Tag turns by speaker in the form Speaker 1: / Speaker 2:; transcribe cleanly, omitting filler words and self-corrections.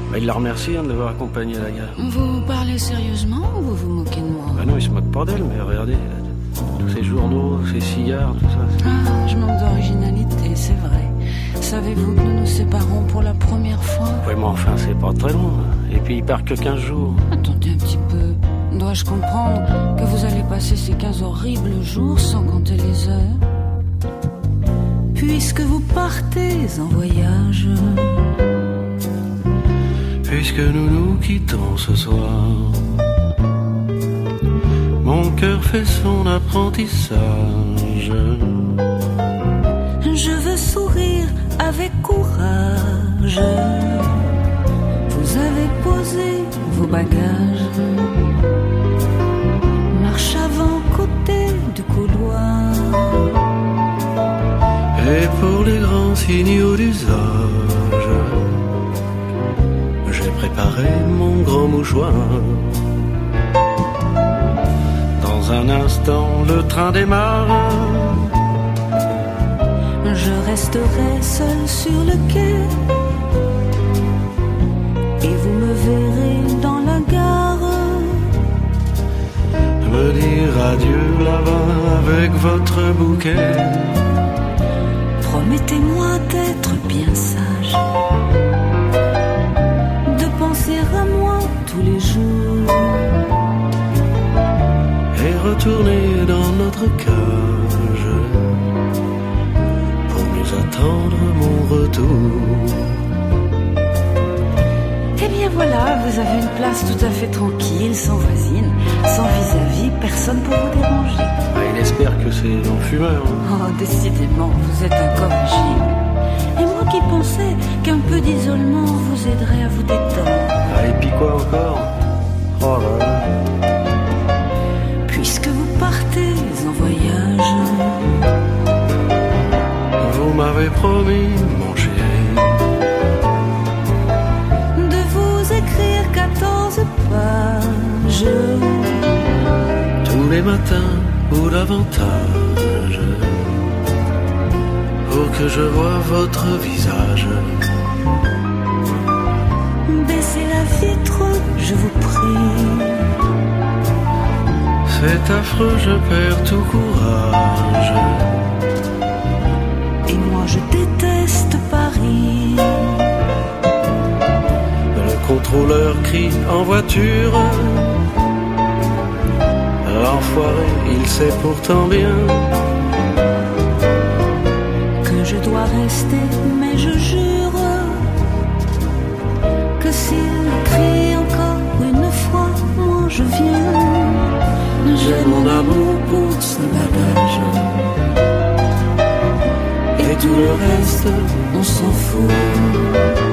Speaker 1: Il la remercie de l'avoir accompagné à la gare.
Speaker 2: Vous parlez sérieusement ou vous vous moquez de moi?
Speaker 1: Bah non, il se moque pas d'elle, mais regardez, tous ces journaux, ces cigares, tout ça.
Speaker 2: Ah, je manque d'originalité, c'est vrai. Savez-vous que nous nous séparons pour la première fois?
Speaker 1: Oui, mais enfin, c'est pas très long. Et puis il part que 15 jours.
Speaker 2: Attendez un petit peu. Dois-je comprendre que vous allez passer ces 15 horribles jours sans compter les heures? Puisque vous partez en voyage.
Speaker 1: Puisque nous nous quittons ce soir, mon cœur fait son apprentissage.
Speaker 2: Je veux sourire avec courage. Vous avez posé vos bagages. Marche avant côté du couloir.
Speaker 1: Et pour les grands signaux d'usage, j'ai préparé mon grand mouchoir. Dans un instant, le train démarre.
Speaker 2: Je resterai seul sur le quai. Et vous me verrez dans la gare.
Speaker 1: Me dire adieu là-bas avec votre bouquet.
Speaker 2: Promettez-moi d'être bien sage. De penser à moi tous les jours.
Speaker 1: Et retourner dans notre cage pour mieux attendre mon retour.
Speaker 2: Eh bien voilà, vous avez une place tout à fait tranquille, sans voisine, sans vis-à-vis, personne pour vous déranger.
Speaker 1: Ah, il espère que c'est un fumeur.
Speaker 2: Oh, décidément, vous êtes incorrigible. Et moi qui pensais qu'un peu d'isolement vous aiderait à vous détendre.
Speaker 1: Ah, et puis quoi encore? Oh là là.
Speaker 2: Puisque vous partez en voyage,
Speaker 1: Vous m'avez promis, mon chéri,
Speaker 2: de vous écrire 14 pages.
Speaker 1: tous les matins ou davantage, pour que je voie votre visage.
Speaker 2: Baissez la vitre, je vous prie.
Speaker 1: C'est affreux, je perds tout courage.
Speaker 2: Et moi je déteste Paris.
Speaker 1: Le contrôleur crie en voiture. L'enfoiré, il sait pourtant bien
Speaker 2: Que je dois rester, mais je jure que s'il crie encore une fois, moi je viens. J'ai mon amour pour ce bagage. Et tout le reste, on s'en fout.